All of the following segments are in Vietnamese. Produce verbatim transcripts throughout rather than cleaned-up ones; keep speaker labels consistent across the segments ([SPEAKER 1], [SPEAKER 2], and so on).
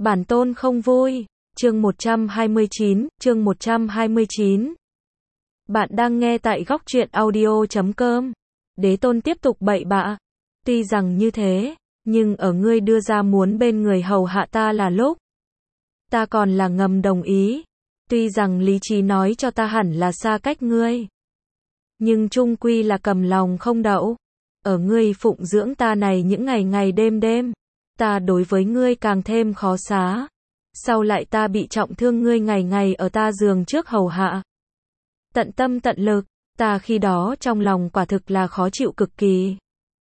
[SPEAKER 1] Bản tôn không vui. Chương một trăm hai mươi chín, chương một trăm hai mươi chín. Bạn đang nghe tại góc truyện audio chấm com. Đế tôn tiếp tục bậy bạ. Tuy rằng như thế, nhưng ở ngươi đưa ra muốn bên người hầu hạ ta là lúc, ta còn là ngầm đồng ý. Tuy rằng lý trí nói cho ta hẳn là xa cách ngươi, nhưng chung quy là cầm lòng không đậu. Ở ngươi phụng dưỡng ta này những ngày ngày đêm đêm, ta đối với ngươi càng thêm khó xá. Sau lại ta bị trọng thương, ngươi ngày ngày ở ta giường trước hầu hạ, tận tâm tận lực, ta khi đó trong lòng quả thực là khó chịu cực kỳ.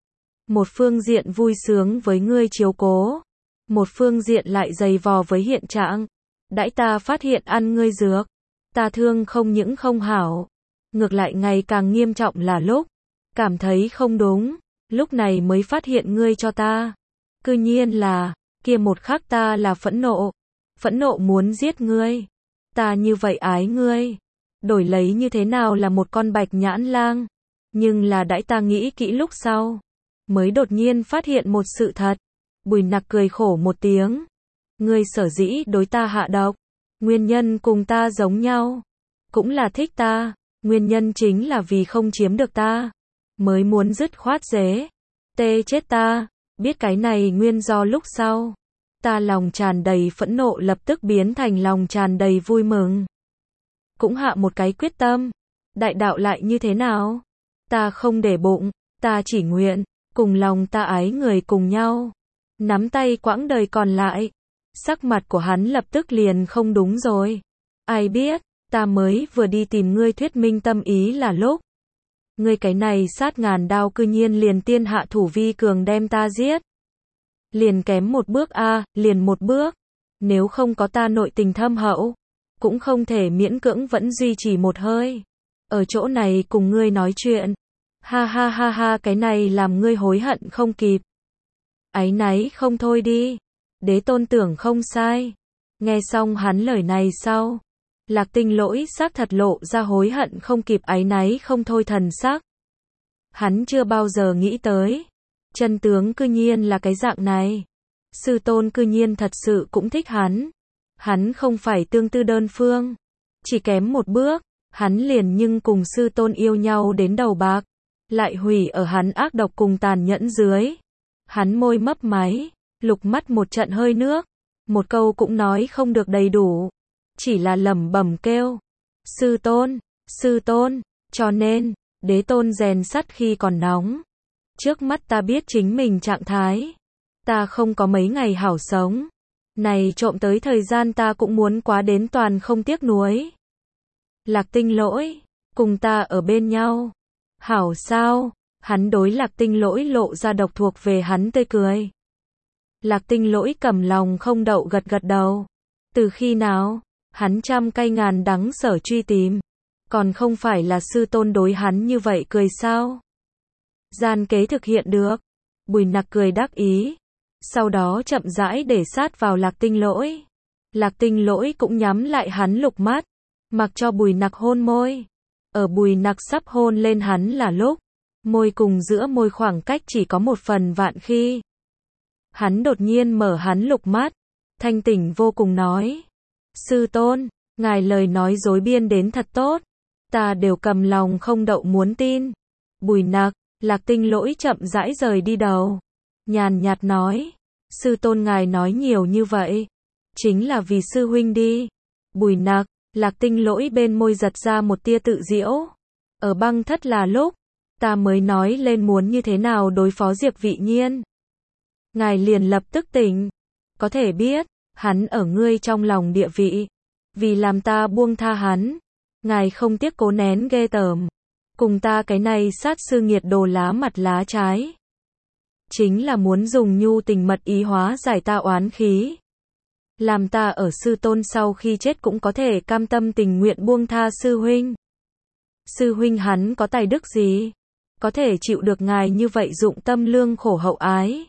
[SPEAKER 1] Một phương diện vui sướng với ngươi chiếu cố, một phương diện lại dày vò với hiện trạng. Đãi ta phát hiện ăn ngươi dược, ta thương không những không hảo, ngược lại ngày càng nghiêm trọng là lúc cảm thấy không đúng, lúc này mới phát hiện ngươi cho ta. Cư nhiên là, kia một khắc ta là phẫn nộ, phẫn nộ muốn giết ngươi. Ta như vậy ái ngươi, đổi lấy như thế nào là một con bạch nhãn lang. Nhưng là đãi ta nghĩ kỹ lúc sau, mới đột nhiên phát hiện một sự thật. Bùi Nặc cười khổ một tiếng. Ngươi sở dĩ đối ta hạ độc, nguyên nhân cùng ta giống nhau, cũng là thích ta, nguyên nhân chính là vì không chiếm được ta, mới muốn dứt khoát dế, tê chết ta. Biết cái này nguyên do lúc sau, ta lòng tràn đầy phẫn nộ lập tức biến thành lòng tràn đầy vui mừng. Cũng hạ một cái quyết tâm, đại đạo lại như thế nào? Ta không để bụng, ta chỉ nguyện, cùng lòng ta ái người cùng nhau, nắm tay quãng đời còn lại. Sắc mặt của hắn lập tức liền không đúng rồi. Ai biết, ta mới vừa đi tìm ngươi thuyết minh tâm ý là lúc, ngươi cái này sát ngàn đao cư nhiên liền tiên hạ thủ vi cường đem ta giết. Liền kém một bước a, à, liền một bước. Nếu không có ta nội tình thâm hậu, cũng không thể miễn cưỡng vẫn duy trì một hơi ở chỗ này cùng ngươi nói chuyện. Ha ha ha ha, cái này làm ngươi hối hận không kịp. Áy náy không thôi đi. Đế tôn tưởng không sai. Nghe xong hắn lời này sau, Lạc Tinh Lỗi xác thật lộ ra hối hận không kịp, áy náy không thôi thần sắc. Hắn chưa bao giờ nghĩ tới, chân tướng cư nhiên là cái dạng này. Sư tôn cư nhiên thật sự cũng thích hắn. Hắn không phải tương tư đơn phương, chỉ kém một bước, hắn liền nhưng cùng sư tôn yêu nhau đến đầu bạc, lại hủy ở hắn ác độc cùng tàn nhẫn dưới. Hắn môi mấp máy, lục mắt một trận hơi nước, một câu cũng nói không được đầy đủ, chỉ là lẩm bẩm kêu, sư tôn, sư tôn. Cho nên, đế tôn rèn sắt khi còn nóng. Trước mắt ta biết chính mình trạng thái, ta không có mấy ngày hảo sống, này trộm tới thời gian ta cũng muốn quá đến toàn không tiếc nuối. Lạc Tinh Lỗi, cùng ta ở bên nhau, hảo sao? Hắn đối Lạc Tinh Lỗi lộ ra độc thuộc về hắn tươi cười. Lạc Tinh Lỗi cầm lòng không đậu gật gật đầu. Từ khi nào, hắn trăm cay ngàn đắng sở truy tìm, còn không phải là sư tôn đối hắn như vậy cười sao? Gian kế thực hiện được. Bùi Nặc cười đắc ý, sau đó chậm rãi để sát vào Lạc Tinh Lỗi. Lạc Tinh Lỗi cũng nhắm lại hắn lục mắt, mặc cho Bùi Nặc hôn môi. Ở Bùi Nặc sắp hôn lên hắn là lúc, môi cùng giữa môi khoảng cách chỉ có một phần vạn khi, hắn đột nhiên mở hắn lục mắt, thanh tỉnh vô cùng nói, sư tôn, ngài lời nói dối biên đến thật tốt, ta đều cầm lòng không đậu muốn tin. Bùi Nặc, Lạc Tinh Lỗi chậm rãi rời đi đầu, nhàn nhạt nói, sư tôn ngài nói nhiều như vậy, chính là vì sư huynh đi. Bùi Nặc, Lạc Tinh Lỗi bên môi giật ra một tia tự giễu. Ở băng thất là lúc, ta mới nói lên muốn như thế nào đối phó Diệp Vị Nhiên. Ngài liền lập tức tỉnh. Có thể biết, hắn ở ngươi trong lòng địa vị. Vì làm ta buông tha hắn, ngài không tiếc cố nén ghê tởm. Cùng ta cái này sát sư nghiệt đồ lá mặt lá trái. Chính là muốn dùng nhu tình mật ý hóa giải ta oán khí. Làm ta ở sư tôn sau khi chết cũng có thể cam tâm tình nguyện buông tha sư huynh. Sư huynh hắn có tài đức gì? Có thể chịu được ngài như vậy dụng tâm lương khổ hậu ái.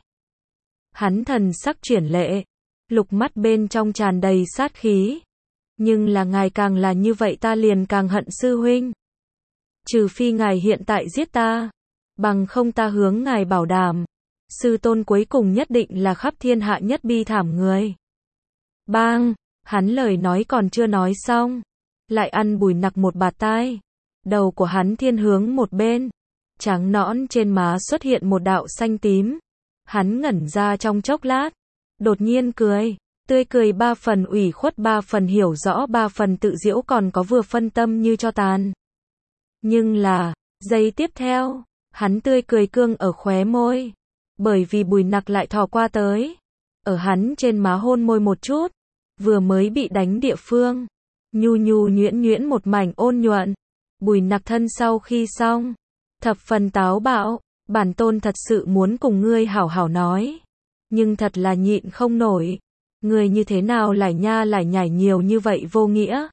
[SPEAKER 1] Hắn thần sắc chuyển lệ, lục mắt bên trong tràn đầy sát khí. Nhưng là ngài càng là như vậy ta liền càng hận sư huynh. Trừ phi ngài hiện tại giết ta, bằng không ta hướng ngài bảo đảm, sư tôn cuối cùng nhất định là khắp thiên hạ nhất bi thảm người. Bang, hắn lời nói còn chưa nói xong, lại ăn Bùi Nặc một bạt tai. Đầu của hắn thiên hướng một bên, trắng nõn trên má xuất hiện một đạo xanh tím. Hắn ngẩn ra trong chốc lát, đột nhiên cười, tươi cười ba phần ủy khuất ba phần hiểu rõ ba phần tự giễu còn có vừa phân tâm như cho tàn. Nhưng là, giây tiếp theo, hắn tươi cười cương ở khóe môi, bởi vì Bùi Nặc lại thò qua tới, ở hắn trên má hôn môi một chút, vừa mới bị đánh địa phương, nhu nhu nhuyễn nhuyễn một mảnh ôn nhuận. Bùi Nặc thân sau khi xong, thập phần táo bạo, bản tôn thật sự muốn cùng ngươi hảo hảo nói, nhưng thật là nhịn không nổi, ngươi như thế nào lại nha lại nhảy nhiều như vậy vô nghĩa.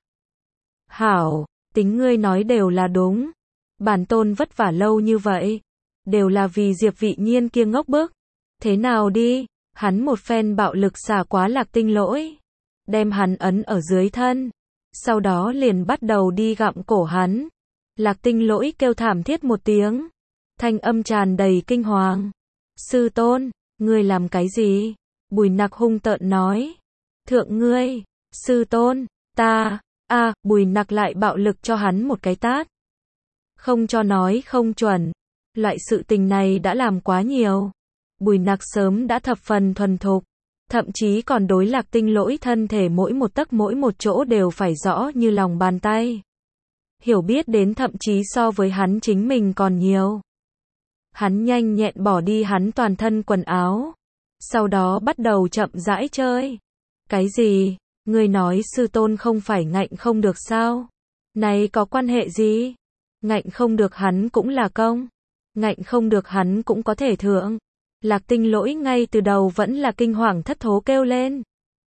[SPEAKER 1] Hảo, tính ngươi nói đều là đúng, bản tôn vất vả lâu như vậy, đều là vì Diệp Vị Nhiên kia ngốc bức. Thế nào đi, hắn một phen bạo lực xả quá Lạc Tinh Lỗi, đem hắn ấn ở dưới thân, sau đó liền bắt đầu đi gặm cổ hắn. Lạc Tinh Lỗi kêu thảm thiết một tiếng, thanh âm tràn đầy kinh hoàng. Sư tôn, ngươi làm cái gì? Bùi Nặc hung tợn nói. Thượng ngươi, sư tôn, ta, a à, Bùi Nặc lại bạo lực cho hắn một cái tát. Không cho nói không chuẩn, loại sự tình này đã làm quá nhiều. Bùi Nặc sớm đã thập phần thuần thục, thậm chí còn đối Lạc Tinh Lỗi thân thể mỗi một tấc mỗi một chỗ đều phải rõ như lòng bàn tay. Hiểu biết đến thậm chí so với hắn chính mình còn nhiều. Hắn nhanh nhẹn bỏ đi hắn toàn thân quần áo, sau đó bắt đầu chậm rãi chơi. Cái gì? Ngươi nói sư tôn không phải ngạnh không được sao? Này có quan hệ gì? Ngạnh không được hắn cũng là công, ngạnh không được hắn cũng có thể thượng. Lạc Tinh Lỗi ngay từ đầu vẫn là kinh hoàng thất thố kêu lên.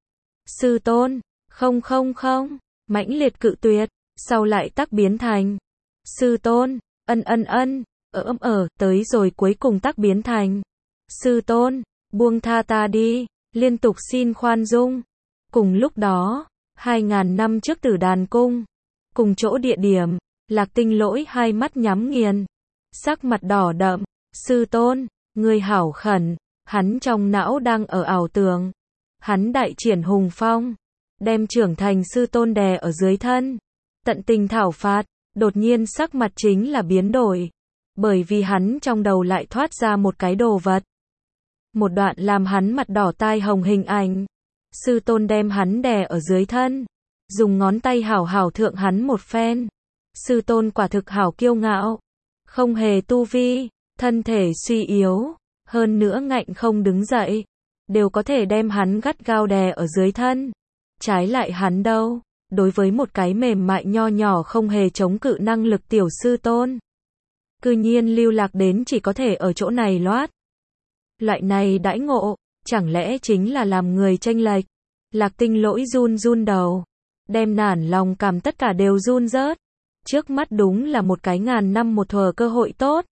[SPEAKER 1] Sư tôn, không không không, mãnh liệt cự tuyệt, sau lại tắc biến thành. Sư tôn, ân ân ân, ở ấm ở, tới rồi cuối cùng tắc biến thành. Sư tôn, buông tha ta đi, liên tục xin khoan dung. Cùng lúc đó, hai ngàn năm trước Tử Đàn Cung, cùng chỗ địa điểm, Lạc Tinh Lỗi hai mắt nhắm nghiền, sắc mặt đỏ đậm. Sư tôn, ngươi hảo khẩn, hắn trong não đang ở ảo tưởng. Hắn đại triển hùng phong, đem trưởng thành sư tôn đè ở dưới thân, tận tình thảo phạt, đột nhiên sắc mặt chính là biến đổi, bởi vì hắn trong đầu lại thoát ra một cái đồ vật. Một đoạn làm hắn mặt đỏ tai hồng hình ảnh. Sư tôn đem hắn đè ở dưới thân, dùng ngón tay hảo hảo thượng hắn một phen. Sư tôn quả thực hảo kiêu ngạo, không hề tu vi, thân thể suy yếu, hơn nữa ngạnh không đứng dậy, đều có thể đem hắn gắt gao đè ở dưới thân. Trái lại hắn đâu, đối với một cái mềm mại nho nhỏ không hề chống cự năng lực tiểu sư tôn, cư nhiên lưu lạc đến chỉ có thể ở chỗ này loát. Loại này đãi ngộ, chẳng lẽ chính là làm người chênh lệch? Lạc Tinh Lỗi run run đầu, đem nản lòng cảm tất cả đều run rớt. Trước mắt đúng là một cái ngàn năm một thuở cơ hội tốt,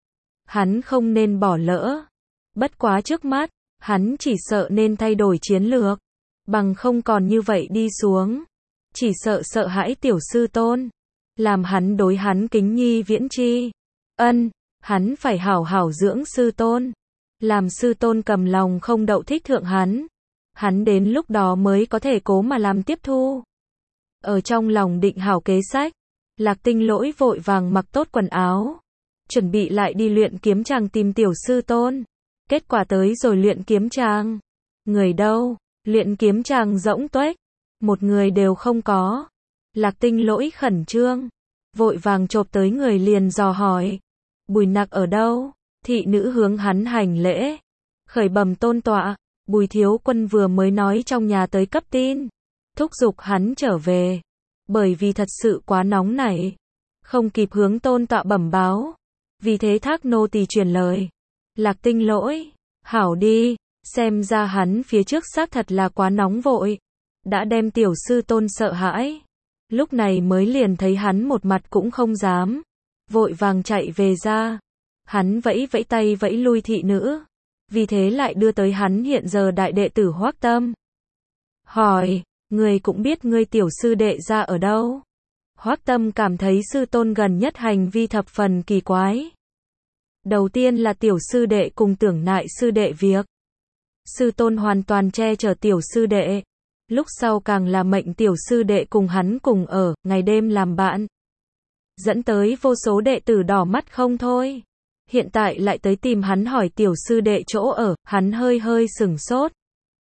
[SPEAKER 1] hắn không nên bỏ lỡ. Bất quá trước mắt, hắn chỉ sợ nên thay đổi chiến lược, bằng không còn như vậy đi xuống, chỉ sợ sợ hãi tiểu sư tôn, làm hắn đối hắn kính nhi viễn chi. Ân, hắn phải hảo hảo dưỡng sư tôn, làm sư tôn cầm lòng không đậu thích thượng hắn. Hắn đến lúc đó mới có thể cố mà làm tiếp thu. Ở trong lòng định hảo kế sách, Lạc Tinh Lỗi vội vàng mặc tốt quần áo, chuẩn bị lại đi luyện kiếm tràng tìm tiểu sư tôn. Kết quả tới rồi luyện kiếm tràng, người đâu? Luyện kiếm tràng rỗng tuếch, một người đều không có. Lạc Tinh Lỗi khẩn trương, vội vàng chộp tới người liền dò hỏi, Bùi Nặc ở đâu? Thị nữ hướng hắn hành lễ, khởi bẩm tôn tọa, Bùi thiếu quân vừa mới nói trong nhà tới cấp tin, thúc giục hắn trở về, bởi vì thật sự quá nóng nảy, không kịp hướng tôn tọa bẩm báo, vì thế thác nô tỳ truyền lời. Lạc Tinh Lỗi, hảo đi, xem ra hắn phía trước xác thật là quá nóng vội, đã đem tiểu sư tôn sợ hãi, lúc này mới liền thấy hắn một mặt cũng không dám, vội vàng chạy về ra. Hắn vẫy vẫy tay vẫy lui thị nữ, vì thế lại đưa tới hắn hiện giờ đại đệ tử Hoắc Tâm. Hỏi, người cũng biết ngươi tiểu sư đệ ra ở đâu? Hoắc Tâm cảm thấy sư tôn gần nhất hành vi thập phần kỳ quái. Đầu tiên là tiểu sư đệ cùng tưởng nại sư đệ việc. Sư tôn hoàn toàn che chở tiểu sư đệ, Lúc sau càng là mệnh tiểu sư đệ cùng hắn cùng ở, ngày đêm làm bạn. Dẫn tới vô số đệ tử đỏ mắt không thôi. Hiện tại lại tới tìm hắn hỏi tiểu sư đệ chỗ ở, hắn hơi hơi sửng sốt.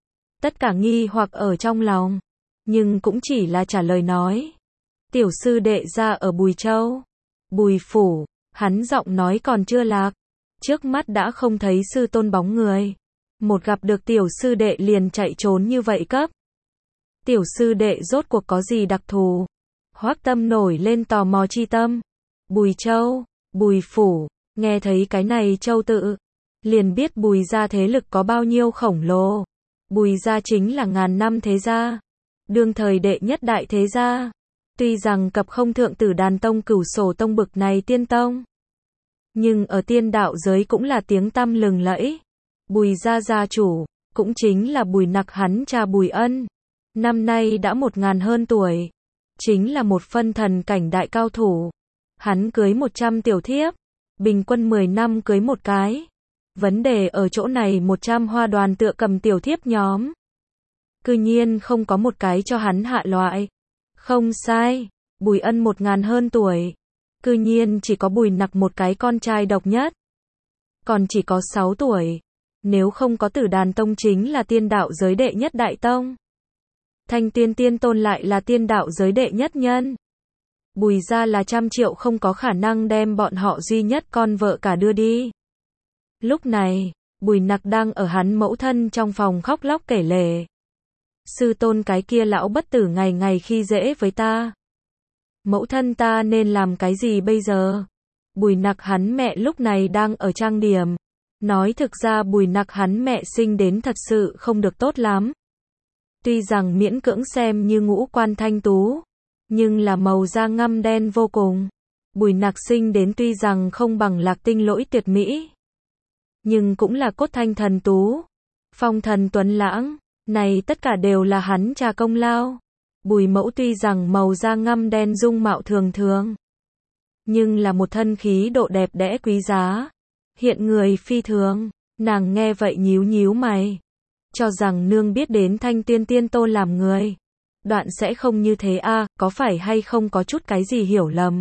[SPEAKER 1] Tất cả nghi hoặc ở trong lòng, nhưng cũng chỉ là trả lời nói. Tiểu sư đệ ra ở Bùi Châu, Bùi Phủ, hắn giọng nói còn chưa lạc. Trước mắt đã không thấy sư tôn bóng người. Một gặp được tiểu sư đệ liền chạy trốn như vậy cấp. Tiểu sư đệ rốt cuộc có gì đặc thù? Hoắc Tâm nổi lên tò mò chi tâm. Bùi Châu, Bùi Phủ, nghe thấy cái này châu tự, liền biết Bùi gia thế lực có bao nhiêu khổng lồ. Bùi gia chính là ngàn năm thế gia, đương thời đệ nhất đại thế gia. Tuy rằng cập không thượng Tử Đàn Tông Cửu Sổ Tông bực này tiên tông, nhưng ở tiên đạo giới cũng là tiếng tăm lừng lẫy. Bùi gia gia chủ, cũng chính là Bùi Nặc hắn cha Bùi Ân. Năm nay đã một ngàn hơn tuổi. Chính là một phân thần cảnh đại cao thủ. Hắn cưới một trăm tiểu thiếp. Bình quân mười năm cưới một cái. Vấn đề ở chỗ này một trăm hoa đoàn tựa cầm tiểu thiếp nhóm. Cư nhiên không có một cái cho hắn hạ loại. Không sai. Bùi Ân một ngàn hơn tuổi. Cư nhiên chỉ có Bùi Nặc một cái con trai độc nhất. Còn chỉ có sáu tuổi. Nếu không có Tử Đàn Tông chính là tiên đạo giới đệ nhất đại tông. Thanh Tiên Tiên Tôn lại là tiên đạo giới đệ nhất nhân. Bùi gia là trăm triệu không có khả năng đem bọn họ duy nhất con vợ cả đưa đi. Lúc này, Bùi Nặc đang ở hắn mẫu thân trong phòng khóc lóc kể lể. Sư tôn cái kia lão bất tử ngày ngày khi dễ với ta. Mẫu thân ta nên làm cái gì bây giờ? Bùi Nặc hắn mẹ lúc này đang ở trang điểm. Nói thực ra Bùi Nặc hắn mẹ sinh đến thật sự không được tốt lắm. Tuy rằng miễn cưỡng xem như ngũ quan thanh tú, nhưng là màu da ngăm đen vô cùng. Bùi Nặc sinh đến tuy rằng không bằng Lạc Tinh Lỗi tuyệt mỹ, nhưng cũng là cốt thanh thần tú, phong thần tuấn lãng, này tất cả đều là hắn cha công lao. Bùi mẫu tuy rằng màu da ngăm đen dung mạo thường thường, nhưng là một thân khí độ đẹp đẽ quý giá, hiện người phi thường. Nàng nghe vậy nhíu nhíu mày, cho rằng nương biết đến Thanh Tiên Tiên Tôn làm người, đoạn sẽ không như thế a, à, có phải hay không có chút cái gì hiểu lầm.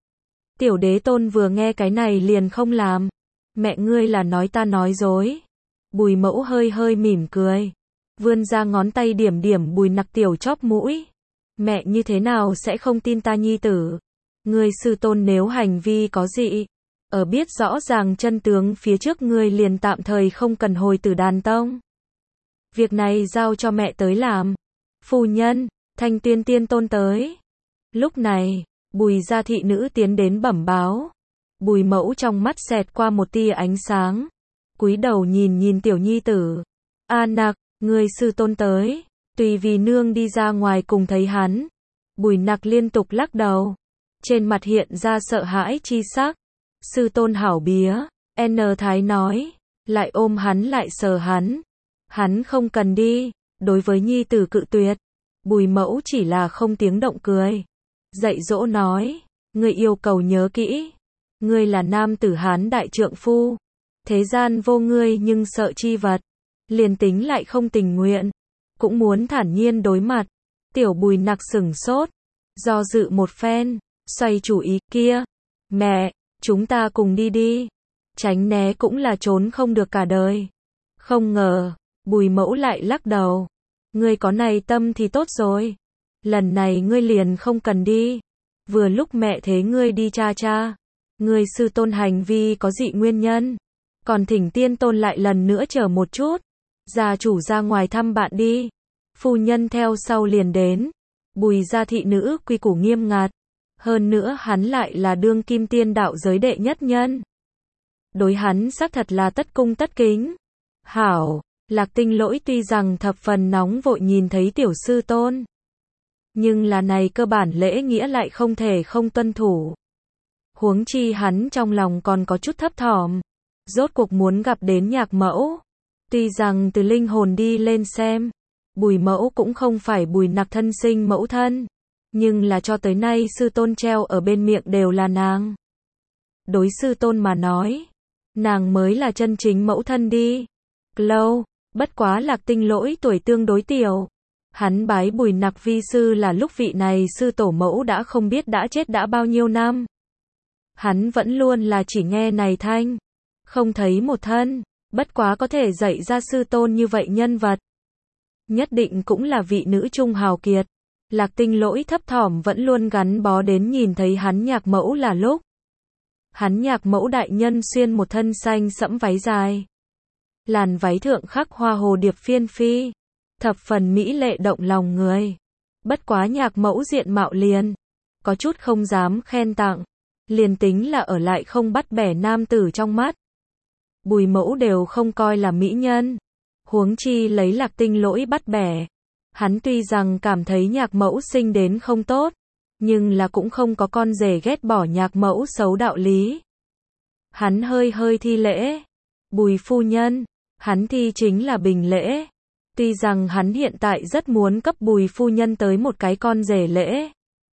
[SPEAKER 1] Tiểu Đế Tôn vừa nghe cái này liền không làm. Mẹ ngươi là nói ta nói dối. Bùi mẫu hơi hơi mỉm cười, vươn ra ngón tay điểm điểm Bùi Nặc tiểu chóp mũi. Mẹ như thế nào sẽ không tin ta nhi tử? Ngươi sư tôn nếu hành vi có dị, ở biết rõ ràng chân tướng phía trước ngươi liền tạm thời không cần hồi Tử Đàn Tông. Việc này giao cho mẹ tới làm. Phu nhân, Thanh Tiên Tiên Tôn tới. Lúc này, Bùi gia thị nữ tiến đến bẩm báo. Bùi mẫu trong mắt xẹt qua một tia ánh sáng, cúi đầu nhìn nhìn tiểu nhi tử. A Nặc, người sư tôn tới. Tùy vì nương đi ra ngoài cùng thấy hắn. Bùi Nặc liên tục lắc đầu, trên mặt hiện ra sợ hãi chi sắc. Sư tôn hảo bía, N Thái nói, lại ôm hắn lại sờ hắn. Hắn không cần đi. Đối với nhi tử cự tuyệt, Bùi mẫu chỉ là không tiếng động cười, dạy dỗ nói, ngươi yêu cầu nhớ kỹ, ngươi là nam tử Hán đại trượng phu, thế gian vô ngươi nhưng sợ chi vật, liền tính lại không tình nguyện, cũng muốn thản nhiên đối mặt. Tiểu Bùi Nặc sửng sốt, do dự một phen, xoay chủ ý, kia, mẹ, chúng ta cùng đi đi, tránh né cũng là trốn không được cả đời. Không ngờ, Bùi mẫu lại lắc đầu, ngươi có này tâm thì tốt rồi, lần này ngươi liền không cần đi. Vừa lúc mẹ thế ngươi đi cha cha, ngươi sư tôn hành vi có dị nguyên nhân, còn thỉnh tiên tôn lại lần nữa chờ một chút, gia chủ ra ngoài thăm bạn đi. Phu nhân theo sau liền đến. Bùi gia thị nữ quy củ nghiêm ngặt, hơn nữa hắn lại là đương kim tiên đạo giới đệ nhất nhân, đối hắn xác thật là tất cung tất kính. Hảo, Lạc Tinh Lỗi tuy rằng thập phần nóng vội nhìn thấy tiểu sư tôn, nhưng là này cơ bản lễ nghĩa lại không thể không tuân thủ. Huống chi hắn trong lòng còn có chút thấp thỏm, rốt cuộc muốn gặp đến nhạc mẫu. Tuy rằng từ linh hồn đi lên xem, Bùi mẫu cũng không phải Bùi Nặc thân sinh mẫu thân, nhưng là cho tới nay sư tôn treo ở bên miệng đều là nàng. Đối sư tôn mà nói, nàng mới là chân chính mẫu thân đi. Lâu, bất quá Lạc Tinh Lỗi tuổi tương đối tiểu, Hắn bái Bùi Nặc vi sư là lúc vị này sư tổ mẫu đã không biết đã chết đã bao nhiêu năm. Hắn vẫn luôn là chỉ nghe này thanh, không thấy một thân, bất quá có thể dạy ra sư tôn như vậy nhân vật. Nhất định cũng là vị nữ trung hào kiệt. Lạc Tinh Lỗi thấp thỏm vẫn luôn gắn bó đến nhìn thấy hắn nhạc mẫu là lúc. Hắn nhạc mẫu đại nhân xuyên một thân xanh sẫm váy dài. Làn váy thượng khắc hoa hồ điệp phiên phi. Thập phần mỹ lệ động lòng người. Bất quá nhạc mẫu diện mạo liền. Có chút không dám khen tặng. Liền tính là ở lại không bắt bẻ nam tử trong mắt. Bùi mẫu đều không coi là mỹ nhân. Huống chi lấy Lạc Tinh Lỗi bắt bẻ. Hắn tuy rằng cảm thấy nhạc mẫu sinh đến không tốt. Nhưng là cũng không có con rể ghét bỏ nhạc mẫu xấu đạo lý. Hắn hơi hơi thi lễ. Bùi phu nhân. Hắn thi chính là bình lễ. Tuy rằng hắn hiện tại rất muốn cấp Bùi phu nhân tới một cái con rể lễ.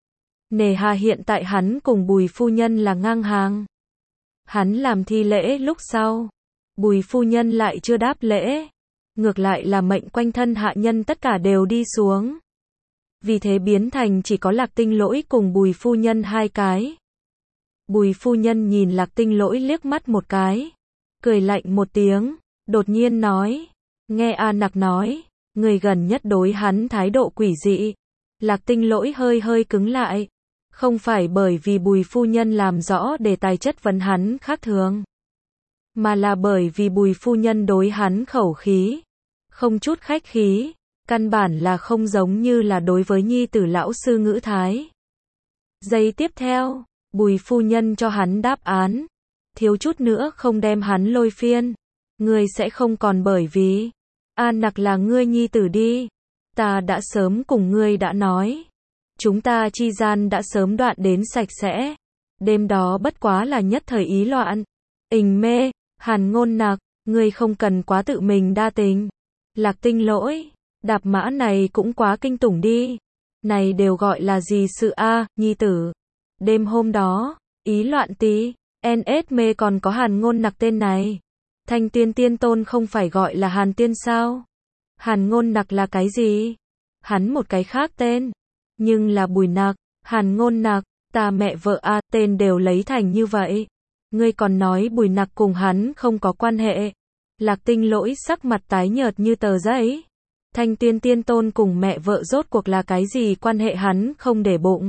[SPEAKER 1] Nề hà hiện tại hắn cùng Bùi phu nhân là ngang hàng. Hắn làm thi lễ lúc sau. Bùi phu nhân lại chưa đáp lễ. Ngược lại là mệnh quanh thân hạ nhân tất cả đều đi xuống. Vì thế biến thành chỉ có Lạc Tinh Lỗi cùng Bùi phu nhân hai cái. Bùi phu nhân nhìn Lạc Tinh Lỗi liếc mắt một cái. Cười lạnh một tiếng. Đột nhiên nói. Nghe A Nặc nói. Người gần nhất đối hắn thái độ quỷ dị. Lạc Tinh Lỗi hơi hơi cứng lại. Không phải bởi vì Bùi phu nhân làm rõ đề tài chất vấn hắn khác thường. Mà là bởi vì Bùi phu nhân đối hắn khẩu khí. Không chút khách khí. Căn bản là không giống như là đối với nhi tử lão sư ngữ thái. Giây tiếp theo. Bùi phu nhân cho hắn đáp án. Thiếu chút nữa không đem hắn lôi phiên. Ngươi sẽ không còn bởi vì. A Nặc là ngươi nhi tử đi. Ta đã sớm cùng ngươi đã nói. Chúng ta chi gian đã sớm đoạn đến sạch sẽ. Đêm đó bất quá là nhất thời ý loạn. Ình mê. Hàn Ngôn Nặc. Ngươi không cần quá tự mình đa tình. Lạc Tinh Lỗi. Đạp mã này cũng quá kinh tủng đi. Này đều gọi là gì sự a, nhi tử. Đêm hôm đó. Ý loạn tí. en ét mê còn có Hàn Ngôn Nặc tên này. Thanh Tiên Tiên Tôn không phải gọi là Hàn Tiên sao? Hàn Ngôn Nặc là cái gì? Hắn một cái khác tên. Nhưng là Bùi Nặc, Hàn Ngôn Nặc, ta mẹ vợ a, tên đều lấy thành như vậy. Ngươi còn nói Bùi Nặc cùng hắn không có quan hệ. Lạc Tinh Lỗi sắc mặt tái nhợt như tờ giấy. Thanh Tiên Tiên Tôn cùng mẹ vợ rốt cuộc là cái gì quan hệ hắn không để bụng.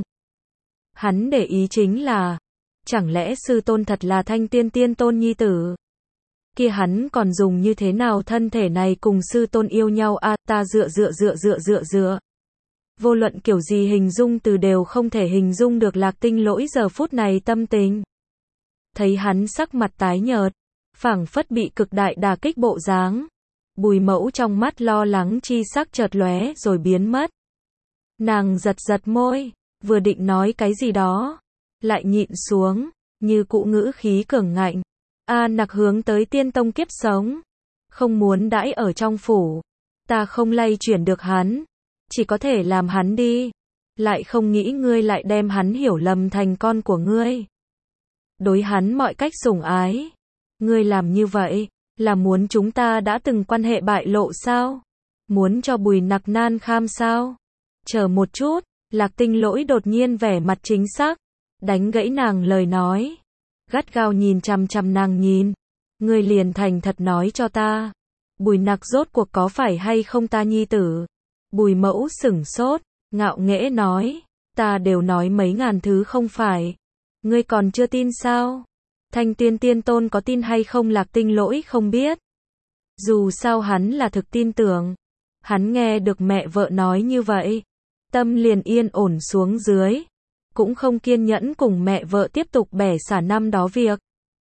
[SPEAKER 1] Hắn để ý chính là, chẳng lẽ sư tôn thật là Thanh Tiên Tiên Tôn nhi tử? Kia hắn còn dùng như thế nào thân thể này cùng sư tôn yêu nhau a, à, ta dựa dựa dựa dựa dựa dựa. Vô luận kiểu gì hình dung từ đều không thể hình dung được Lạc Tinh Lỗi giờ phút này tâm tình. Thấy hắn sắc mặt tái nhợt, phảng phất bị cực đại đả kích bộ dáng. Bùi mẫu trong mắt lo lắng chi sắc chợt lóe rồi biến mất. Nàng giật giật môi, vừa định nói cái gì đó, lại nhịn xuống, như cụ ngữ khí cường ngạnh. A Nặc hướng tới tiên tông kiếp sống, không muốn đãi ở trong phủ, ta không lay chuyển được hắn, chỉ có thể làm hắn đi, lại không nghĩ ngươi lại đem hắn hiểu lầm thành con của ngươi. Đối hắn mọi cách sủng ái, ngươi làm như vậy, là muốn chúng ta đã từng quan hệ bại lộ sao? Muốn cho Bùi Nặc nan kham sao? Chờ một chút, Lạc Tinh Lỗi đột nhiên vẻ mặt chính xác, đánh gãy nàng lời nói. Gắt gao nhìn chằm chằm nàng nhìn. Ngươi liền thành thật nói cho ta. Bùi Nặc rốt cuộc có phải hay không ta nhi tử? Bùi mẫu sửng sốt, ngạo nghễ nói. Ta đều nói mấy ngàn thứ không phải. Ngươi còn chưa tin sao? Thanh Tiên Tiên Tôn có tin hay không Lạc Tinh Lỗi không biết. Dù sao hắn là thực tin tưởng. Hắn nghe được mẹ vợ nói như vậy. Tâm liền yên ổn xuống dưới. Cũng không kiên nhẫn cùng mẹ vợ tiếp tục bẻ xả năm đó việc.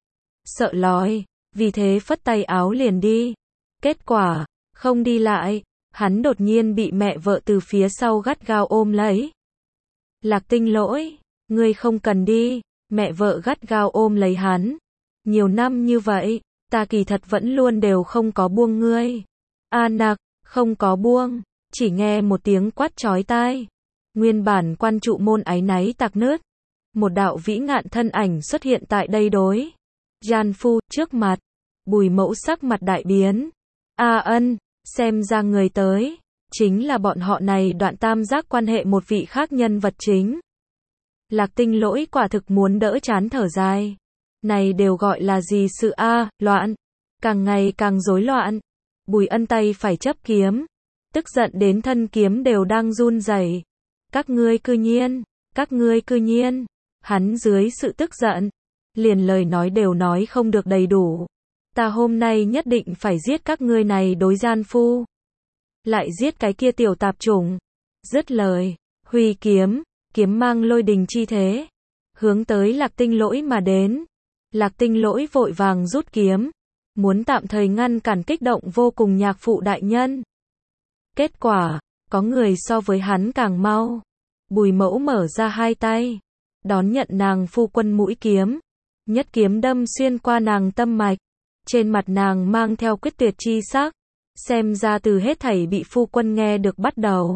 [SPEAKER 1] Sợ lòi, vì thế phất tay áo liền đi. Kết quả, không đi lại, hắn đột nhiên bị mẹ vợ từ phía sau gắt gao ôm lấy. Lạc Tinh Lỗi, ngươi không cần đi, mẹ vợ gắt gao ôm lấy hắn. Nhiều năm như vậy, ta kỳ thật vẫn luôn đều không có buông ngươi. A Nặc, không có buông, chỉ nghe một tiếng quát chói tai. Nguyên bản quan trụ môn áy náy tạc nứt. Một đạo vĩ ngạn thân ảnh xuất hiện tại đây đối. Gian phu, trước mặt. Bùi mẫu sắc mặt đại biến. A Ân, xem ra người tới. chính là bọn họ này đoạn tam giác quan hệ một vị khác nhân vật chính. Lạc Tinh Lỗi quả thực muốn đỡ chán thở dài. Này đều gọi là gì sự a, loạn. Càng ngày càng rối loạn. Bùi Ân tay phải chấp kiếm. Tức giận đến thân kiếm đều đang run rẩy. Các ngươi cư nhiên, các ngươi cư nhiên. Hắn dưới sự tức giận. Liền lời nói đều nói không được đầy đủ. Ta hôm nay nhất định phải giết các ngươi này đối gian phu. Lại giết cái kia tiểu tạp chủng. Dứt lời. Huy kiếm. Kiếm mang lôi đình chi thế. Hướng tới Lạc Tinh Lỗi mà đến. Lạc Tinh Lỗi vội vàng rút kiếm. Muốn tạm thời ngăn cản kích động vô cùng nhạc phụ đại nhân. Kết quả, có người so với hắn càng mau. Bùi Mẫu mở ra hai tay. Đón nhận nàng phu quân mũi kiếm. Nhất kiếm đâm xuyên qua nàng tâm mạch. Trên mặt nàng mang theo quyết tuyệt chi sắc. Xem ra từ hết thảy bị phu quân nghe được bắt đầu.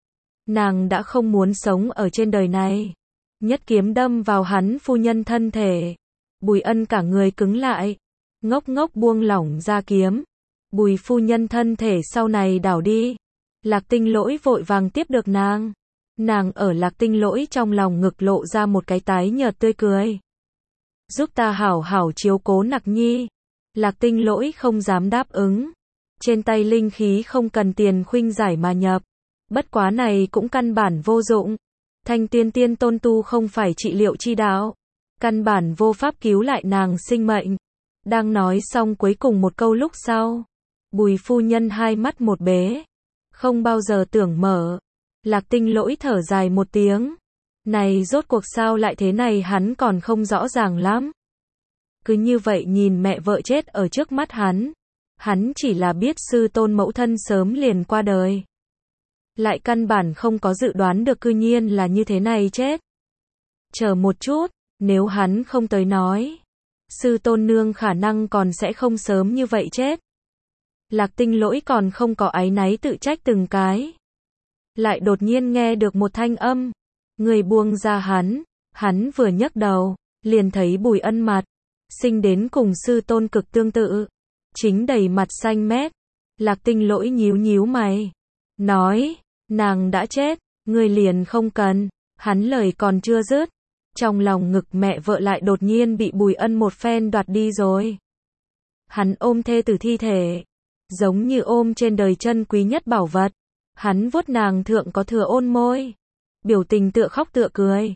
[SPEAKER 1] Nàng đã không muốn sống ở trên đời này. Nhất kiếm đâm vào hắn phu nhân thân thể. Bùi Ân cả người cứng lại. Ngốc ngốc buông lỏng ra kiếm. Bùi phu nhân thân thể sau này đảo đi. Lạc Tinh Lỗi vội vàng tiếp được nàng. Nàng ở Lạc Tinh Lỗi trong lòng ngực lộ ra một cái tái nhợt tươi cười. Giúp ta hảo hảo chiếu cố Nặc Nhi. Lạc Tinh Lỗi không dám đáp ứng. Trên tay linh khí không cần tiền khuynh giải mà nhập. Bất quá này cũng căn bản vô dụng. Thanh Tiên Tiên Tôn tu không phải trị liệu chi đạo. Căn bản vô pháp cứu lại nàng sinh mệnh. Đang nói xong cuối cùng một câu lúc sau. Bùi phu nhân hai mắt một bế. Không bao giờ tưởng mở. Lạc Tinh Lỗi thở dài một tiếng. Này rốt cuộc sao lại thế này hắn còn không rõ ràng lắm. Cứ như vậy nhìn mẹ vợ chết ở trước mắt hắn. Hắn chỉ là biết sư tôn mẫu thân sớm liền qua đời. Lại căn bản không có dự đoán được cư nhiên là như thế này chết. Chờ một chút, nếu hắn không tới nói. Sư tôn nương khả năng còn sẽ không sớm như vậy chết. Lạc Tinh Lỗi còn không có áy náy tự trách từng cái. Lại đột nhiên nghe được một thanh âm. Người buông ra hắn. Hắn vừa nhấc đầu, liền thấy Bùi Ân mặt. Sinh đến cùng sư tôn cực tương tự. Chính đầy mặt xanh mét. Lạc Tinh Lỗi nhíu nhíu mày. Nói, nàng đã chết, ngươi liền không cần. Hắn lời còn chưa dứt. Trong lòng ngực mẹ vợ lại đột nhiên bị Bùi Ân một phen đoạt đi rồi. Hắn ôm thê tử thi thể. Giống như ôm trên đời chân quý nhất bảo vật. Hắn vuốt nàng thượng có thừa ôn môi. Biểu tình tựa khóc tựa cười.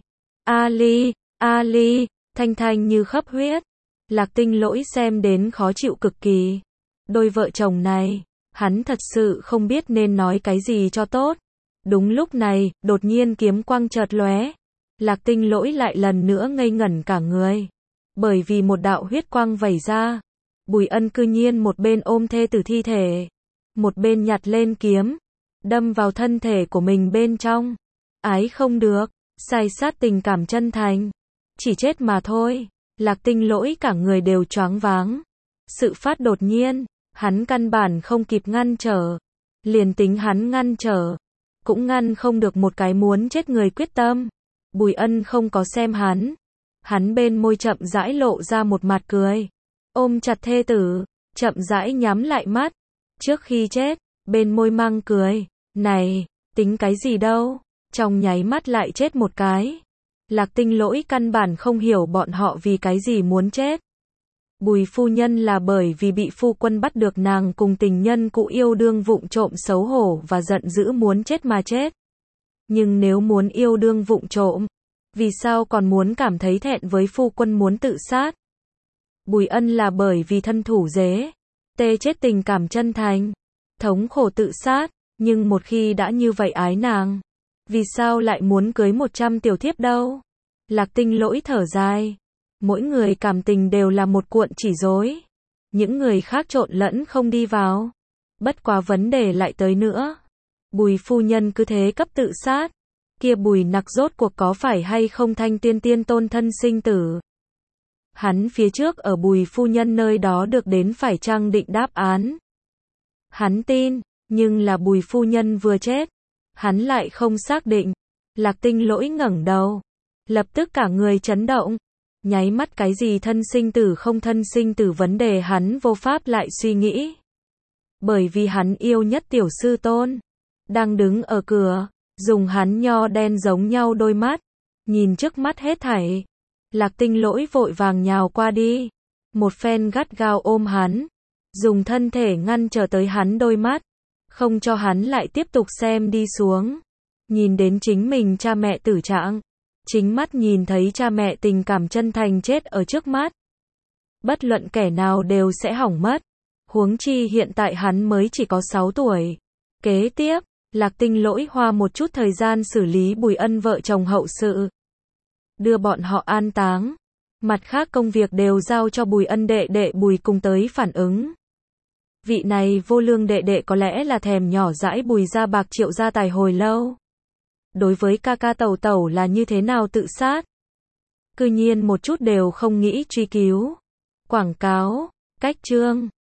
[SPEAKER 1] Ali, Ali, thanh thanh như khắp huyết. Lạc Tinh Lỗi xem đến khó chịu cực kỳ. Đôi vợ chồng này, hắn thật sự không biết nên nói cái gì cho tốt. Đúng lúc này, đột nhiên kiếm quang chợt lóe. Lạc Tinh Lỗi lại lần nữa ngây ngẩn cả người. Bởi vì một đạo huyết quang vẩy ra. Bùi Ân cư nhiên một bên ôm thê tử thi thể. Một bên nhặt lên kiếm. Đâm vào thân thể của mình bên trong. Ái không được, sai sát tình cảm chân thành. Chỉ chết mà thôi. Lạc Tinh Lỗi cả người đều choáng váng. Sự phát đột nhiên, hắn căn bản không kịp ngăn trở. Liền tính hắn ngăn trở, cũng ngăn không được một cái muốn chết người quyết tâm. Bùi Ân không có xem hắn. Hắn bên môi chậm rãi lộ ra một mặt cười. Ôm chặt thê tử, chậm rãi nhắm lại mắt. Trước khi chết, bên môi mang cười. Này, tính cái gì đâu, trong nháy mắt lại chết một cái. Lạc Tinh Lỗi căn bản không hiểu bọn họ vì cái gì muốn chết. Bùi phu nhân là bởi vì bị phu quân bắt được nàng cùng tình nhân cũ yêu đương vụng trộm xấu hổ và giận dữ muốn chết mà chết. Nhưng nếu muốn yêu đương vụng trộm, vì sao còn muốn cảm thấy thẹn với phu quân muốn tự sát? Bùi Ân là bởi vì thân thủ dế, tê chết tình cảm chân thành, thống khổ tự sát, nhưng một khi đã như vậy ái nàng, vì sao lại muốn cưới một trăm tiểu thiếp đâu? Lạc Tinh Lỗi thở dài. Mỗi người cảm tình đều là một cuộn chỉ rối. Những người khác trộn lẫn không đi vào. Bất quá vấn đề lại tới nữa. Bùi phu nhân cứ thế cấp tự sát. Kia Bùi Nặc rốt cuộc có phải hay không Thanh Tiên Tiên Tôn thân sinh tử? Hắn phía trước ở Bùi phu nhân nơi đó được đến phải chăng định đáp án. Hắn tin, nhưng là Bùi phu nhân vừa chết. Hắn lại không xác định. Lạc Tinh Lỗi ngẩng đầu. Lập tức cả người chấn động. Nháy mắt cái gì thân sinh tử không thân sinh tử vấn đề hắn vô pháp lại suy nghĩ. Bởi vì hắn yêu nhất tiểu sư tôn. đang đứng ở cửa, dùng hắn nho đen giống nhau đôi mắt, nhìn trước mắt hết thảy. Lạc Tinh Lỗi vội vàng nhào qua đi, một phen gắt gao ôm hắn, dùng thân thể ngăn trở tới hắn đôi mắt, không cho hắn lại tiếp tục xem đi xuống. Nhìn đến chính mình cha mẹ tử trạng, chính mắt nhìn thấy cha mẹ tình cảm chân thành chết ở trước mắt. Bất luận kẻ nào đều sẽ hỏng mất, huống chi hiện tại hắn mới chỉ có sáu tuổi. Kế tiếp, Lạc Tinh Lỗi hoa một chút thời gian xử lý Bùi Ân vợ chồng hậu sự, đưa bọn họ an táng. Mặt khác công việc đều giao cho Bùi Ân đệ đệ Bùi Cùng tới phản ứng. Vị này vô lương đệ đệ có lẽ là thèm nhỏ dãi Bùi gia bạc triệu gia tài hồi lâu. Đối với ca ca tẩu tẩu là như thế nào tự sát, cư nhiên một chút đều không nghĩ truy cứu. Quảng cáo, cách chương